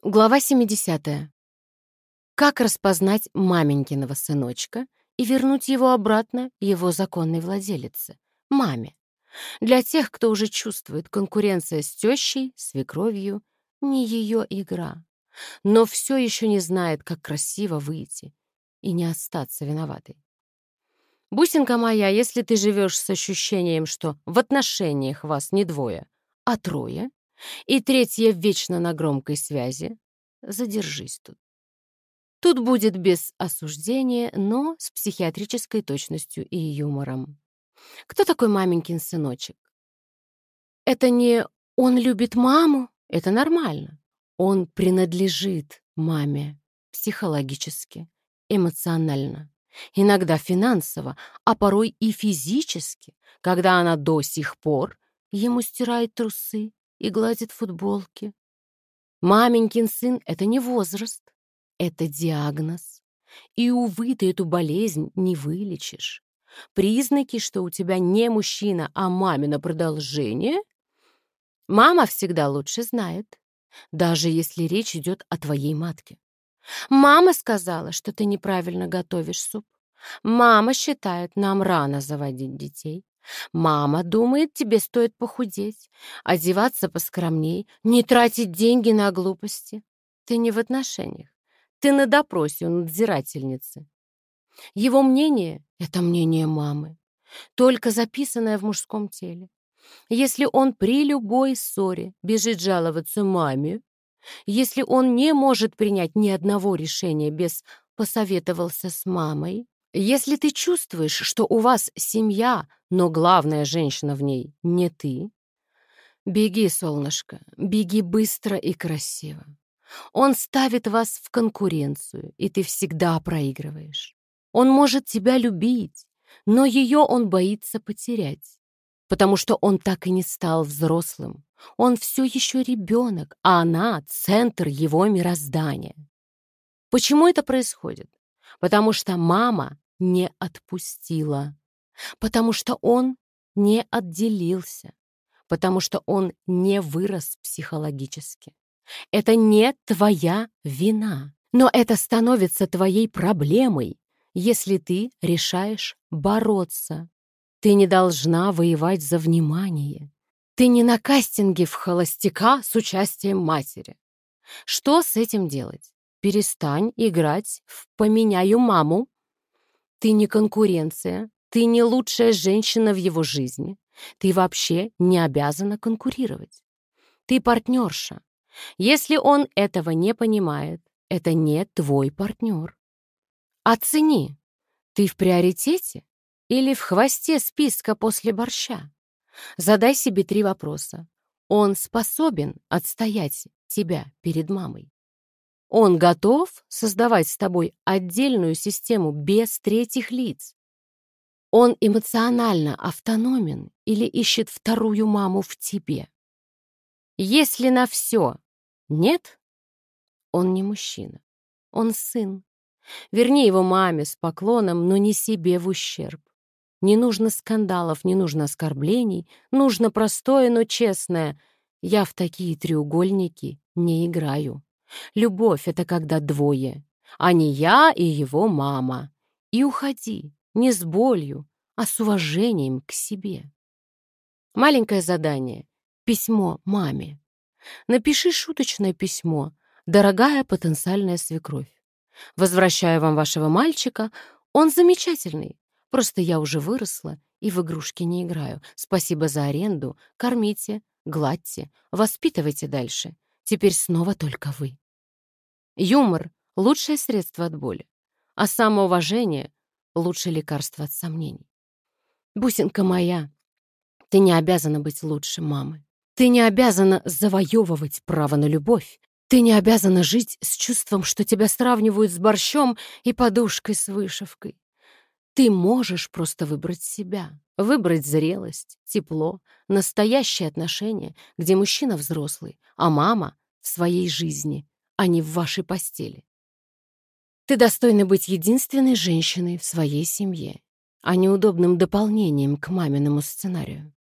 Глава 70. Как распознать маменькиного сыночка и вернуть его обратно его законной владелице, маме? Для тех, кто уже чувствует, конкуренция с тещей, свекровью, не ее игра, но все еще не знает, как красиво выйти и не остаться виноватой. Бусинка моя, если ты живешь с ощущением, что в отношениях вас не двое, а трое, и третья вечно на громкой связи, задержись тут. Тут будет без осуждения, но с психиатрической точностью и юмором. Кто такой маменькин сыночек? Это не «он любит маму», это нормально. Он принадлежит маме психологически, эмоционально, иногда финансово, а порой и физически, когда она до сих пор ему стирает трусы и гладит футболки. Маменькин сын — это не возраст, это диагноз. И, увы, ты эту болезнь не вылечишь. Признаки, что у тебя не мужчина, а мамино продолжение, мама всегда лучше знает, даже если речь идет о твоей матке. Мама сказала, что ты неправильно готовишь суп. Мама считает, нам рано заводить детей. Мама думает, тебе стоит похудеть, одеваться поскромней, не тратить деньги на глупости. Ты не в отношениях. Ты на допросе у надзирательницы. Его мнение — это мнение мамы, только записанное в мужском теле. Если он при любой ссоре бежит жаловаться маме, если он не может принять ни одного решения без «посоветовался с мамой», если ты чувствуешь, что у вас семья, но главная женщина в ней не ты, беги, солнышко, беги быстро и красиво. Он ставит вас в конкуренцию, и ты всегда проигрываешь. Он может тебя любить, но ее он боится потерять, потому что он так и не стал взрослым. Он все еще ребенок, а она — центр его мироздания. Почему это происходит? Потому что мама не отпустила, потому что он не отделился, потому что он не вырос психологически. Это не твоя вина, но это становится твоей проблемой, если ты решаешь бороться. Ты не должна воевать за внимание. Ты не на кастинге в холостяка с участием матери. Что с этим делать? Перестань играть в «поменяю маму». Ты не конкуренция, ты не лучшая женщина в его жизни. Ты вообще не обязана конкурировать. Ты партнерша. Если он этого не понимает, это не твой партнер. Оцени, ты в приоритете или в хвосте списка после борща? Задай себе 3 вопроса. Он способен отстоять тебя перед мамой? Он готов создавать с тобой отдельную систему без третьих лиц? Он эмоционально автономен или ищет вторую маму в тебе? Если на все нет, он не мужчина, он сын. Верни его маме с поклоном, но не себе в ущерб. Не нужно скандалов, не нужно оскорблений, нужно простое, но честное. Я в такие треугольники не играю. Любовь — это когда двое, а не я и его мама. И уходи, не с болью, а с уважением к себе. Маленькое задание. Письмо маме. Напиши шуточное письмо, дорогая потенциальная свекровь. Возвращаю вам вашего мальчика. Он замечательный. Просто я уже выросла и в игрушки не играю. Спасибо за аренду. Кормите, гладьте, воспитывайте дальше. Теперь снова только вы. Юмор — лучшее средство от боли, а самоуважение — лучшее лекарство от сомнений. Бусинка моя, ты не обязана быть лучше мамы. Ты не обязана завоевывать право на любовь. Ты не обязана жить с чувством, что тебя сравнивают с борщом и подушкой с вышивкой. Ты можешь просто выбрать себя, выбрать зрелость, тепло, настоящие отношения, где мужчина взрослый, а мама в своей жизни, а не в вашей постели. Ты достойна быть единственной женщиной в своей семье, а не удобным дополнением к маминому сценарию.